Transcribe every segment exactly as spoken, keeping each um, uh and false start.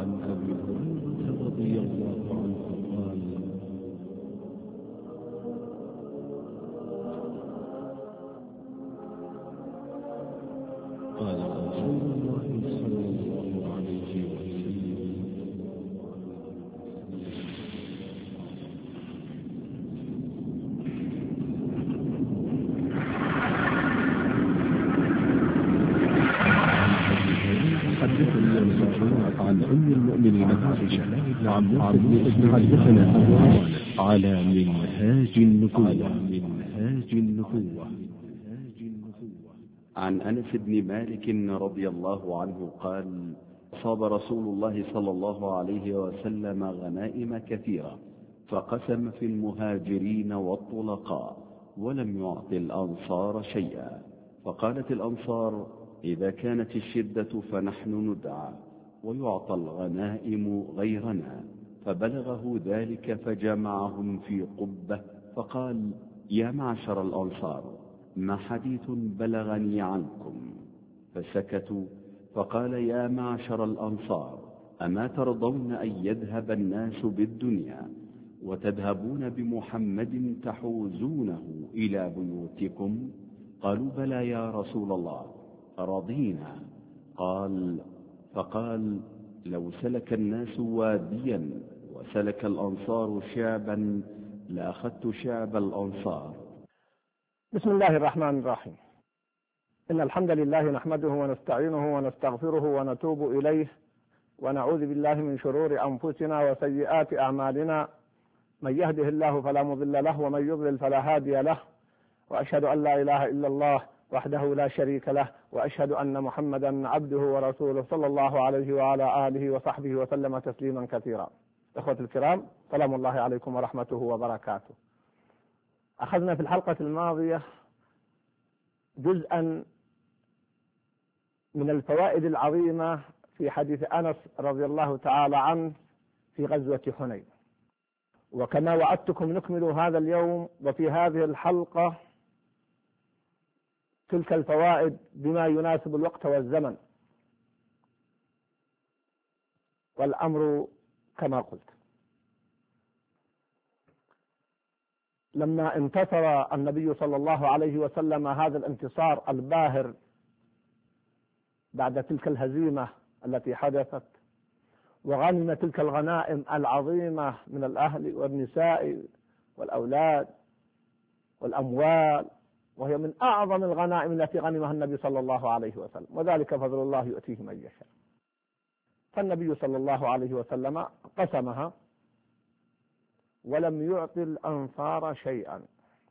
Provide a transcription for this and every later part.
عن أبي هريرة رضي الله عنه قال قال رسول الله صلى الله عليه وسلم حدثني عن أم المؤمنين عائشة عن موسى بن حدثنا على منهاج النبوة منهاج النبوة عن أنس بن مالك رضي الله عنه قال صاب رسول الله صلى الله عليه وسلم غنائم كثيرة فقسم في المهاجرين والطلقاء ولم يعط الأنصار شيئا، فقالت الأنصار إذا كانت الشدة فنحن ندعى ويعطى الغنائم غيرنا، فبلغه ذلك فجمعهم في قبة فقال يا معشر الأنصار ما حديث بلغني عنكم؟ فسكتوا، فقال يا معشر الأنصار أما ترضون أن يذهب الناس بالدنيا وتذهبون بمحمد تحوزونه إلى بيوتكم؟ قالوا بلى يا رسول الله رضينا. قال فقال لو سلك الناس واديا وسلك الأنصار شعبا لأخذت شعب الأنصار. بسم الله الرحمن الرحيم. إن الحمد لله نحمده ونستعينه ونستغفره ونتوب إليه ونعوذ بالله من شرور أنفسنا وسيئات أعمالنا، من يهده الله فلا مضل له ومن يضلل فلا هادي له، وأشهد أن لا إله إلا الله وحده لا شريك له، وأشهد أن محمدا عبده ورسوله صلى الله عليه وعلى آله وصحبه وسلم تسليما كثيرا. إخوة الكرام، سلام الله عليكم ورحمته وبركاته. أخذنا في الحلقة الماضية جزءا من الفوائد العظيمة في حديث أنس رضي الله تعالى عنه في غزوة حنين، وكما وعدتكم نكمل هذا اليوم وفي هذه الحلقة تلك الفوائد بما يناسب الوقت والزمن، والأمر كما قلت. لما انتصر النبي صلى الله عليه وسلم هذا الانتصار الباهر بعد تلك الهزيمة التي حدثت، وغنم تلك الغنائم العظيمة من الأهل والنساء والأولاد والأموال، وهي من أعظم الغنائم التي غنمها النبي صلى الله عليه وسلم، وذلك فضل الله يؤتيه من يشاء. فالنبي صلى الله عليه وسلم قسمها ولم يعطي الأنصار شيئا،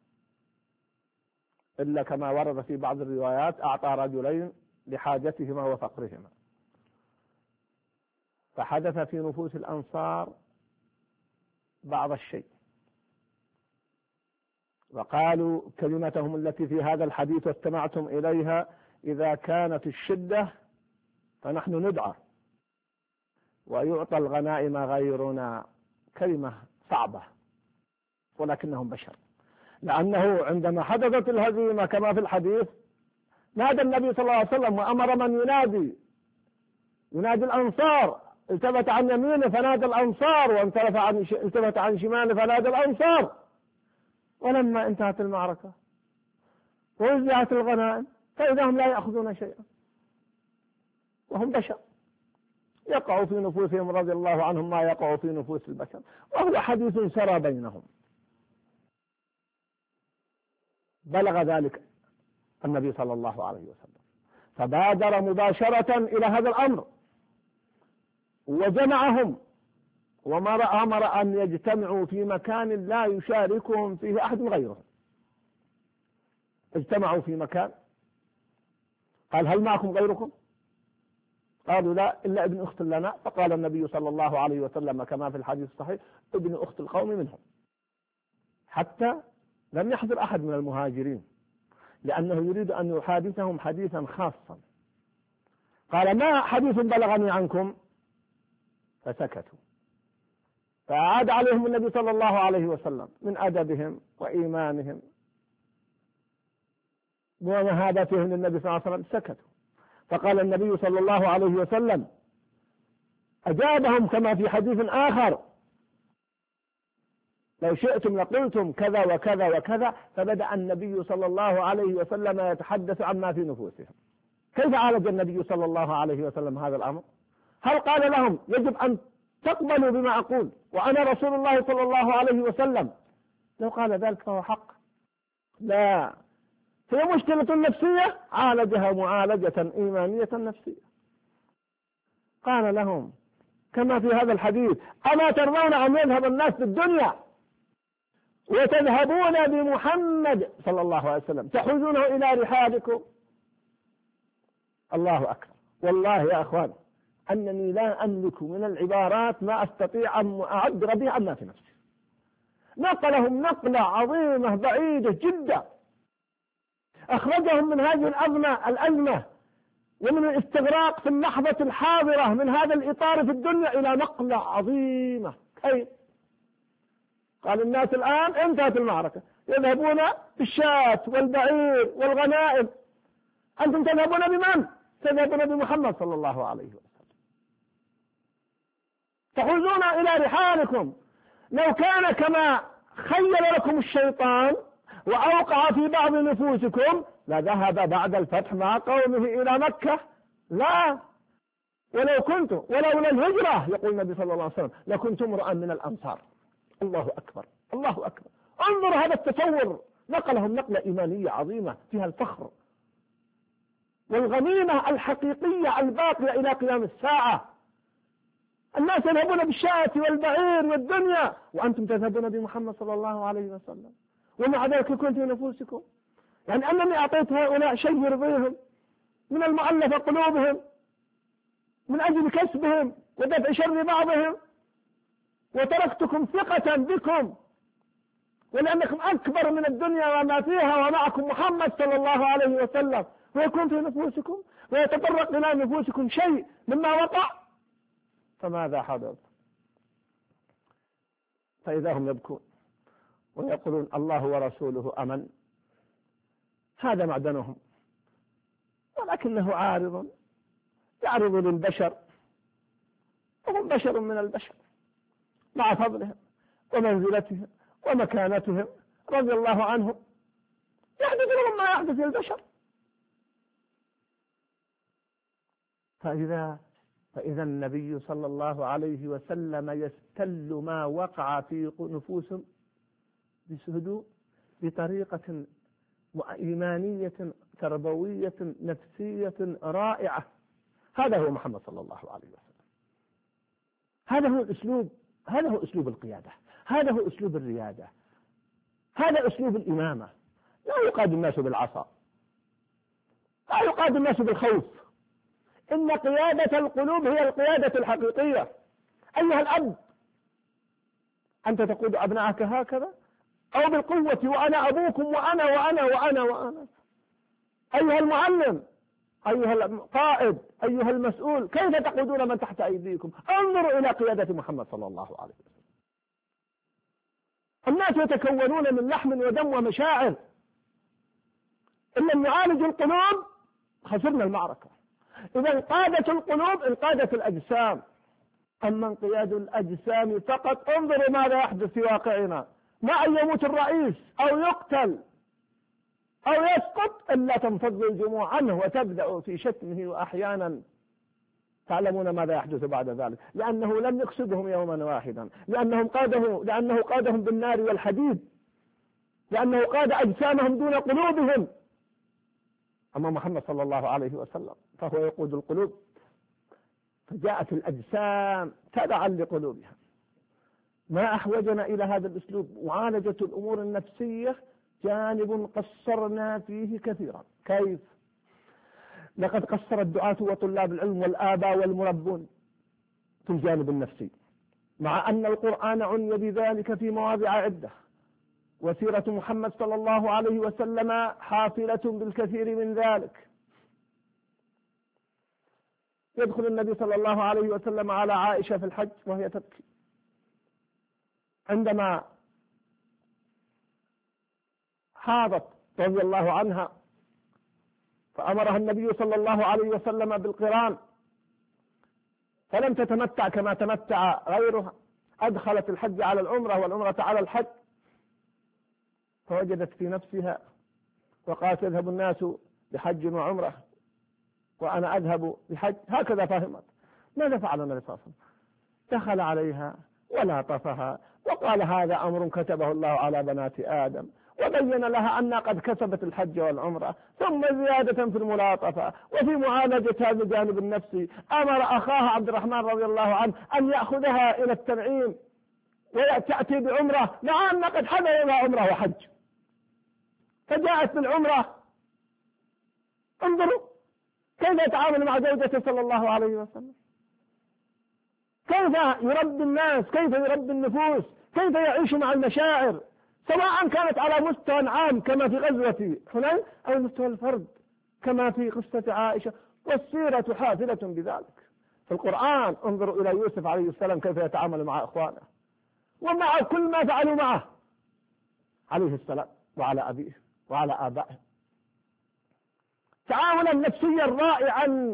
إلا كما ورد في بعض الروايات أعطى رجلين لحاجتهما وفقرهما. فحدث في نفوس الأنصار بعض الشيء، وقالوا كلمتهم التي في هذا الحديث واستمعتم إليها: إذا كانت الشدة فنحن ندعى ويعطى الغنائم غيرنا. كلمة صعبة، ولكنهم بشر، لأنه عندما حدثت الهزيمة كما في الحديث نادى النبي صلى الله عليه وسلم وأمر من ينادي ينادي الأنصار، التفت عن يمينه فنادى الأنصار، والتفت عن التفت عن شماله فنادى الأنصار. ولما انتهت المعركة ووزعت الغنائم فإذا هم لا يأخذون شيئا، وهم بشر يقع في نفوسهم رضي الله عنهم ما يقع في نفوس البشر، وهو حديث سرى بينهم. بلغ ذلك النبي صلى الله عليه وسلم فبادر مباشرة إلى هذا الأمر وجمعهم، وما أمر أن يجتمعوا في مكان لا يشاركهم فيه أحد غيرهم. اجتمعوا في مكان، قال هل معكم غيركم؟ قالوا لا إلا ابن أخت لنا. فقال النبي صلى الله عليه وسلم كما في الحديث الصحيح: ابن أخت القوم منهم. حتى لم يحضر أحد من المهاجرين، لأنه يريد أن يحادثهم حديثا خاصا. قال ما حديث بلغني عنكم؟ فسكتوا. فأعاد عليهم النبي صلى الله عليه وسلم من أدبهم وإيمانهم ومهابتهم للنبي صلى الله عليه وسلم، سكتوا. فقال النبي صلى الله عليه وسلم: أجابهم كما في حديث آخر: لو شئتم لقلتم كذا وكذا وكذا. فبدأ النبي صلى الله عليه وسلم يتحدث عما في نفوسهم. كيف عالج النبي صلى الله عليه وسلم هذا الأمر؟ هل قال لهم يجب أن تقبلوا بما أقول وأنا رسول الله صلى الله عليه وسلم؟ لو قال ذلك فهو حق. لا، هي مشكلة نفسية عالجها معالجة إيمانية نفسية. قال لهم كما في هذا الحديث: أما ترضون أن يذهب الناس بالدنيا وتذهبون بمحمد صلى الله عليه وسلم تحوزونه إلى رحالكم؟ الله أكبر. والله يا أخوان أنني لا أملك من العبارات ما أستطيع أن أعبر به عما في نفسي. نقلهم نقلة عظيمة بعيدة جدا، أخرجهم من هذه الأزمة الأزمة ومن الاستغراق في اللحظة الحاضرة من هذا الإطار في الدنيا إلى نقلة عظيمة. كيف؟ قال الناس الآن انتهت المعركة، يذهبون بالشاة والبعير والغنائم، أنتم تذهبون بمن؟ تذهبون بمحمد صلى الله عليه وسلم، تحوزون إلى رحالكم. لو كان كما خيل لكم الشيطان وأوقع في بعض نفوسكم لذهب بعد الفتح مع قومه إلى مكة. لا، ولو كنت ولولا الهجرة يقول النبي صلى الله عليه وسلم لكنت امرأ من الأنصار. الله أكبر، الله أكبر. انظر هذا التصور، نقلهم نقلة إيمانية عظيمة فيها الفخر والغنيمة الحقيقية الباقية إلى قيام الساعة. الناس يذهبون بالشاة والبعير والدنيا وأنتم تذهبون بمحمد صلى الله عليه وسلم، ومع ذلك كنت في نفوسكم يعني أنني أعطيت هؤلاء شيء يرضيهم من المؤلفة قلوبهم من أجل كسبهم ودفع شر بعضهم، وتركتكم ثقة بكم ولأنكم أكبر من الدنيا وما فيها ومعكم محمد صلى الله عليه وسلم، ويكون في نفوسكم ويتطرق إلى نفوسكم شيء مما وقع، فماذا حدث؟ فإذا هم يبكون ويقولون الله ورسوله أمن. هذا معدنهم، ولكنه عارض يعرض للبشر وهم بشر من البشر مع فضلهم ومنزلتهم ومكانتهم رضي الله عنهم، يحدث لهم ما يحدث للبشر. فإذا فإذا النبي صلى الله عليه وسلم يستل ما وقع في نفوسهم بهدوء بطريقة إيمانية تربوية نفسية رائعة. هذا هو محمد صلى الله عليه وسلم، هذا هو الأسلوب، هذا هو أسلوب القيادة، هذا هو أسلوب الريادة، هذا أسلوب الإمامة. لا يقاد الناس بالعصا، لا يقاد الناس بالخوف، إن قيادة القلوب هي القيادة الحقيقية. أيها الأب أنت تقود أبنائك هكذا أو بالقوة وأنا أبوكم وأنا وأنا وأنا وأنا. أيها المعلم، أيها القائد، أيها المسؤول، كيف تقودون من تحت أيديكم؟ انظروا إلى قيادة محمد صلى الله عليه وسلم. الناس يتكونون من لحم ودم ومشاعر، إن لم يعالجوا القلوب خسرنا المعركة. إذا انقادت القلوب انقادت الأجسام. أما انقياد الأجسام فقط انظروا ماذا يحدث في واقعنا، ما أن يموت الرئيس أو يقتل أو يسقط إلا تنفض الجموع عنه وتبدأ في شتمه، وأحيانا تعلمون ماذا يحدث بعد ذلك، لأنه لم يقصدهم يوما واحدا، لأنهم قاده لأنه قادهم بالنار والحديد، لأنه قاد أجسامهم دون قلوبهم. أما محمد صلى الله عليه وسلم فهو يقود القلوب، فجاءت الأجسام تبعا لقلوبها. ما أحوجنا إلى هذا الأسلوب؟ معالجة الأمور النفسية جانب قصرنا فيه كثيرا. كيف؟ لقد قصر الدعاة وطلاب العلم والآباء والمربون في الجانب النفسي، مع أن القرآن عني بذلك في مواضع عدة، وسيرة محمد صلى الله عليه وسلم حافلة بالكثير من ذلك. يدخل النبي صلى الله عليه وسلم على عائشة في الحج وهي تبكي، عندما حاضت رضي الله عنها فأمرها النبي صلى الله عليه وسلم بالقران، فلم تتمتع كما تمتع غيرها، أدخلت الحج على العمرة والعمرة على الحج، فوجدت في نفسها وقالت يذهب الناس بحج وعمرة وأنا أذهب بحج، هكذا فهمت. ماذا فعل النبي صلى الله عليه وسلم؟ دخل عليها ولاطفها وقال هذا أمر كتبه الله على بنات آدم، وبين لها أنها قد كسبت الحج والعمرة، ثم زيادة في الملاطفة وفي معالجة هذا الجانب النفسي أمر أخاها عبد الرحمن رضي الله عنه أن يأخذها إلى التنعيم وتأتي بعمرة، مع أن قد حضر لها عمرة وحج، فجاءت بالعمرة. انظروا كيف يتعامل مع زوجته صلى الله عليه وسلم، كيف يربي الناس، كيف يربي النفوس، كيف يعيش مع المشاعر، سواء كانت على مستوى عام كما في غزوة حنين أو مستوى الفرد كما في قصة عائشة، والسيرة حافلة بذلك. في القرآن انظروا إلى يوسف عليه السلام كيف يتعامل مع إخوانه ومع كل ما فعلوا معه عليه السلام وعلى أبيه وعلى آبائه، تعاملا نفسيا رائعا.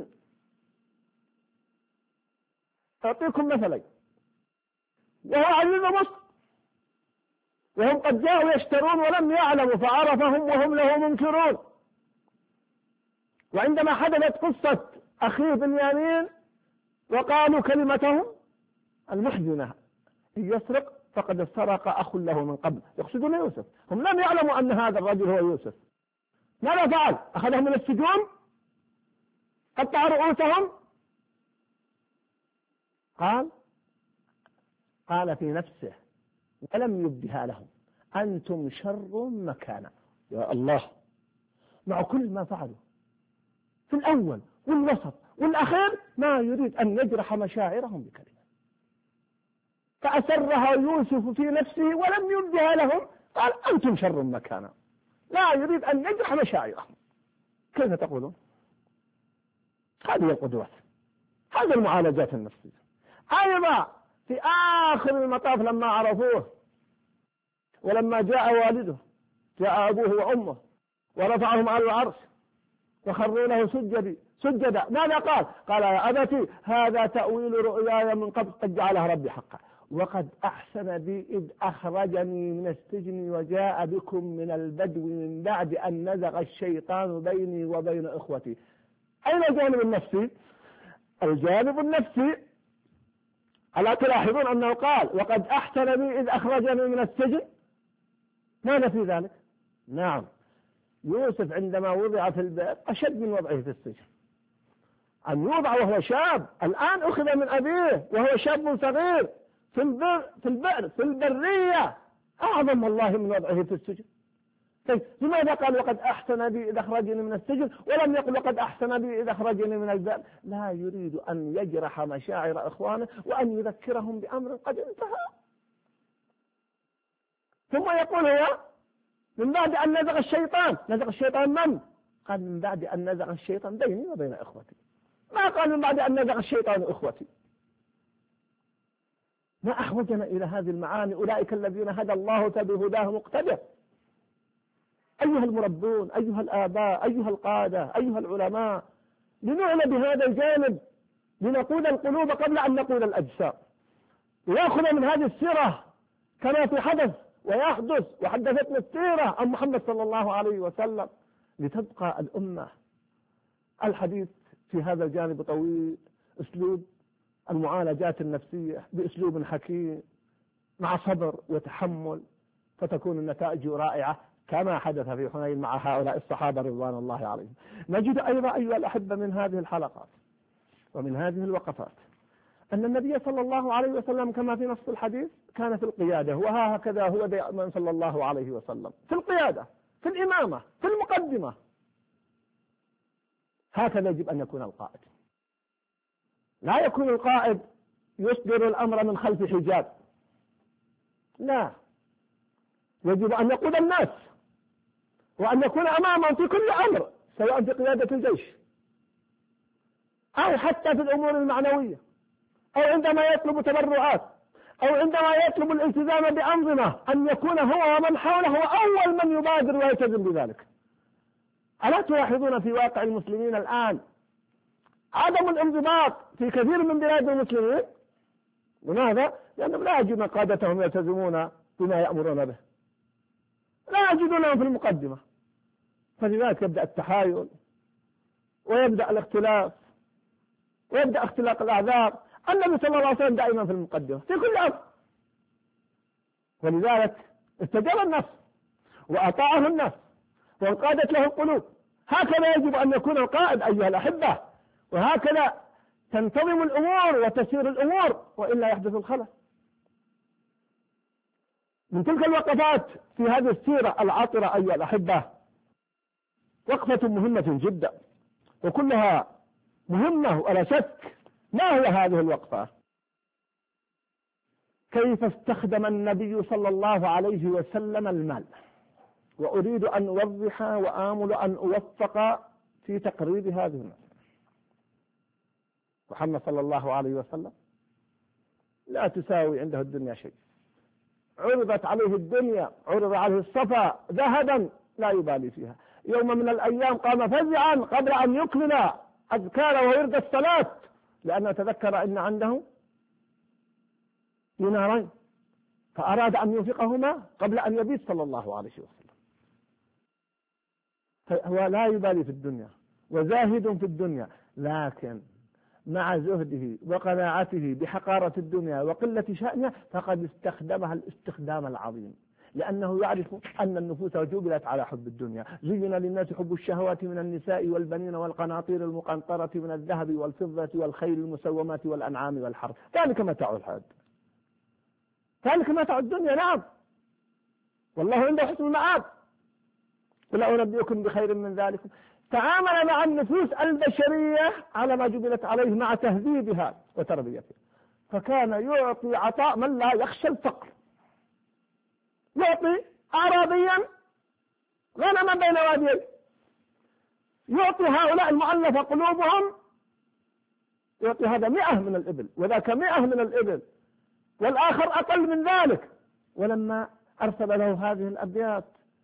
أعطيكم مثلا، وهو عزيز مصر وهم قد جاءوا يشترون ولم يعلموا فعرفهم وهم له منكرون. وعندما حدثت قصة أخيه بنيامين وقالوا كلمتهم المحزنة إن يسرق فقد سرق أخ له من قبل، يقصدون يوسف، هم لم يعلموا أن هذا الرجل هو يوسف. ماذا فعل؟ أخذهم من السجون، قطع رؤوسهم، قال قال في نفسه ولم يبدها لهم أنتم شر مكانا. يا الله، مع كل ما فعلوا في الأول والوسط والأخير ما يريد أن يجرح مشاعرهم بكلمة، فأسرها يوسف في نفسه ولم يبدها لهم، قال أنتم شر مكانا، لا يريد أن يجرح مشاعرهم. كيف تقولون؟ هذه القدوات، هذه المعالجات النفسية. أيضا في آخر المطاف لما عرفوه ولما جاء والده، جاء أبوه وأمه ورفعهم على العرش وخروا له سجدا سجدا، ماذا قال؟ قال يا أبتي هذا تأويل رؤياي من قبل قد جعلها ربي حقا وقد أحسن بي إذ أخرجني من السجن وجاء بكم من البدو من بعد أن نزغ الشيطان بيني وبين إخوتي. أين الجانب النفسي؟ الجانب النفسي ألا تلاحظون أنه قال وقد أحسن بي إذ أخرجني من السجن؟ ماذا في ذلك؟ نعم، يوسف عندما وضع في البئر أشد من وضعه في السجن. أن يوضع وهو شاب، الآن أخذ من أبيه وهو شاب صغير في البئر في البئر في البرية، أعظم والله من وضعه في السجن. طيب لماذا قال وقد أحسن بي إذ أخرجني من السجن ولم يقل وقد أحسن بي إذ أخرجني من البئر؟ لا يريد أن يجرح مشاعر إخوانه وأن يذكرهم بأمر قد انتهى. ثم يقول هو من بعد أن نزغ الشيطان، نزغ الشيطان من؟ قال من بعد أن نزغ الشيطان بيني وبين إخوتي، ما قال من بعد أن نزغ الشيطان إخوتي. ما أحوجنا إلى هذه المعاني؟ أولئك الذين هدى الله فبهداه مقتدى. أيها المربون، أيها الآباء، أيها القادة، أيها العلماء، لنعنى بهذا الجانب، لنقود القلوب قبل أن نقود الأجسام، ويأخذ من هذه السيرة كما في حدث ويحدث وحدثتنا السيرة عن محمد صلى الله عليه وسلم، لتبقى الأمة. الحديث في هذا الجانب طويل، أسلوب المعالجات النفسية بأسلوب حكيم مع صبر وتحمل، فتكون النتائج رائعة كما حدث في حنين مع هؤلاء الصحابة رضوان الله عليهم. نجد أيضا أيها الأحبة من هذه الحلقات ومن هذه الوقفات أن النبي صلى الله عليه وسلم كما في نص الحديث كان في القيادة، وهكذا هو دائما صلى الله عليه وسلم في القيادة، في الإمامة، في المقدمة. هكذا يجب أن يكون القائد. لا يكون القائد يصدر الأمر من خلف حجاب، لا، يجب أن يقود الناس وأن يكون أمامهم في كل أمر، سواء في قيادة الجيش أو حتى في الأمور المعنوية، أو عندما يطلب تبرعات، أو عندما يطلب الالتزام بأنظمة، أن يكون هو ومن حوله هو أول من يبادر ويلتزم بذلك. ألا تلاحظون في واقع المسلمين الآن عدم الانضباط في كثير من بلاد المسلمين. لماذا؟ لأنهم لا يجدون قادتهم يلتزمون بما يأمرون به، لا يجدونهم في المقدمة، فلذلك يبدأ التحايل ويبدأ الاختلاف ويبدأ اختلاق الأعذار. النبي صلى الله عليه وسلم دائما في المقدمة في كل أمر، ولذلك استجاب النفس وأطاعه النفس وانقادت له القلوب. هكذا يجب أن يكون القائد أيها الأحبة، وهكذا تنتظم الأمور وتسير الأمور، وإلا يحدث الخلل. من تلك الوقفات في هذه السيرة العطرة أيها الأحبة وقفة مهمة جدا وكلها مهمة ولا شك. ما هي هذه الوقفة؟ كيف استخدم النبي صلى الله عليه وسلم المال؟ وأريد أن أوضح وآمل أن أوفق في تقريب هذه المال. محمد صلى الله عليه وسلم لا تساوي عنده الدنيا شيء. عرضت عليه الدنيا، عرض عليه الصفا ذهبا لا يبالي فيها. يوم من الأيام قام فزعا قبل أن يكمل أذكار ويرد الصلاة، لأنه تذكر أن عنده دينارين فأراد أن ينفقهما قبل أن يبيت صلى الله عليه وسلم. فهو لا يبالي في الدنيا وزاهد في الدنيا، لكن مع زهده وقناعته بحقارة الدنيا وقلة شأنها فقد استخدمها الاستخدام العظيم، لأنه يعرف أن النفوس جبلت على حب الدنيا. زين للناس حب الشهوات من النساء والبنين والقناطير المقنطرة من الذهب والفضة والخيل المسومات والأنعام والحرث، ذلك متاع الحياة، ذلك متاع الدنيا. نعم، والله عنده حسن المآب. ولا أنبئكم بخير من ذلك. تعامل مع النفوس البشرية على ما جبلت عليه مع تهذيبها وتربيتها، فكان يعطي عطاء من لا يخشى الفقر. يعطي أعرابيا غنما بين واديين، يعطي هؤلاء المؤلفة قلوبهم، يعطي هذا مئة من الإبل وذاك مئة من الإبل والآخر أقل من ذلك. ولما أرسل له هذه الأبيات: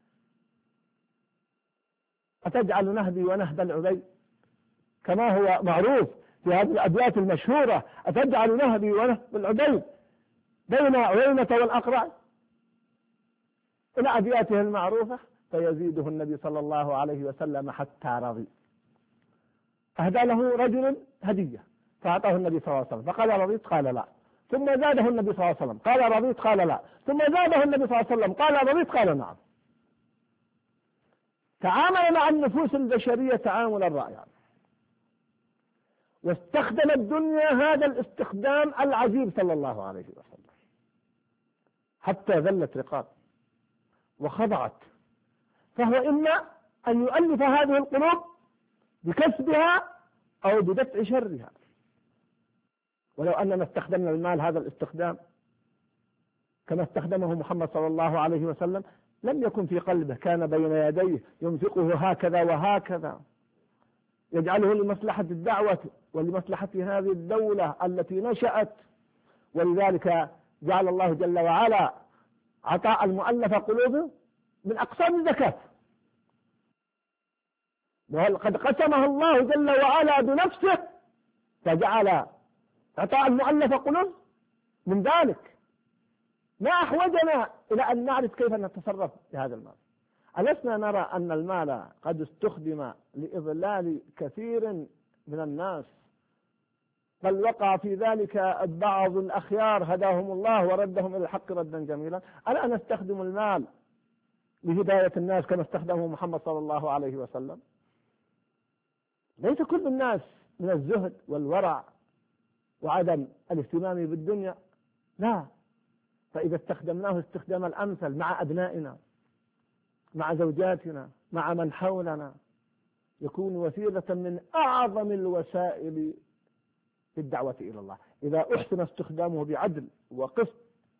أتجعل نهبي ونهب العبيد، كما هو معروف في هذه الأبيات المشهورة: أتجعل نهبي ونهب العبيد بين عيينة والأقرع، إلى أبياته المعروفة. فيزيده النبي صلى الله عليه وسلم حتى رضي. أهدى له رجل هدية فأعطاه النبي صلى الله عليه وسلم فقال رضيت؟ قال لا. ثم زاده النبي صلى الله عليه وسلم قال رضيت؟ قال لا. ثم زاده النبي صلى الله عليه وسلم قال رضيت؟ قال نعم. تعامل مع النفوس البشرية تعاملا رائعا، واستخدم الدنيا هذا الاستخدام العجيب صلى الله عليه وسلم حتى ذلت رقاب وخضعت. فهو إما أن يؤلف هذه القلوب بكسبها أو بدفع شرها. ولو أننا استخدمنا المال هذا الاستخدام كما استخدمه محمد صلى الله عليه وسلم لم يكن في قلبه، كان بين يديه ينفقه هكذا وهكذا، يجعله لمصلحة الدعوة ولمصلحة هذه الدولة التي نشأت. ولذلك جعل الله جل وعلا عطاء المؤلف قلوبه من أقسام الزكاة، وقد قسمها الله جل وعلا بنفسه فجعل عطاء المؤلف قلوب من ذلك. ما أحوجنا إلى أن نعرف كيف نتصرف بهذا المال. ألسنا نرى أن المال قد استخدم لإضلال كثير من الناس، بل وقع في ذلك بعض الأخيار هداهم الله وردهم إلى الحق ردا جميلا؟ ألا نستخدم المال لهداية الناس كما استخدمه محمد صلى الله عليه وسلم؟ ليس كل الناس من الزهد والورع وعدم الاهتمام بالدنيا، لا. فإذا استخدمناه استخدام الأمثل مع أبنائنا مع زوجاتنا مع من حولنا يكون وسيلة من أعظم الوسائل في الدعوة إلى الله إذا أحسن استخدامه بعدل وقسط.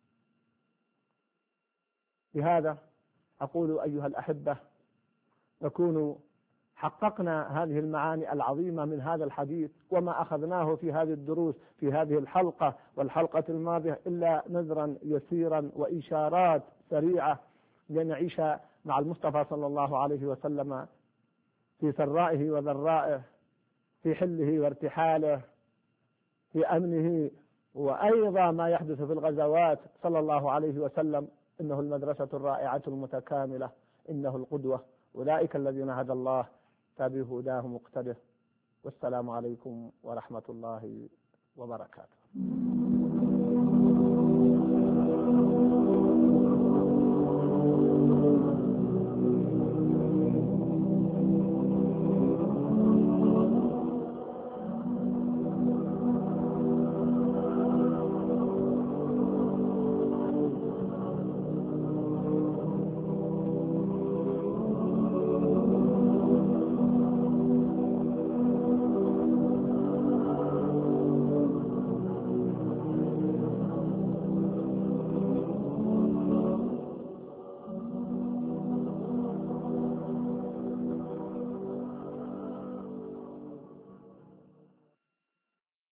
بهذا أقول أيها الأحبة نكون حققنا هذه المعاني العظيمة من هذا الحديث وما أخذناه في هذه الدروس في هذه الحلقة والحلقة الماضية إلا نذرا يسيرا وإشارات سريعة لنعيش مع المصطفى صلى الله عليه وسلم في سرائه وضرائه، في حله وارتحاله، في أمنه، وأيضا ما يحدث في الغزوات صلى الله عليه وسلم. إنه المدرسة الرائعة المتكاملة، إنه القدوة، أولئك الذين هدى الله فبهداه مقتده. والسلام عليكم ورحمة الله وبركاته.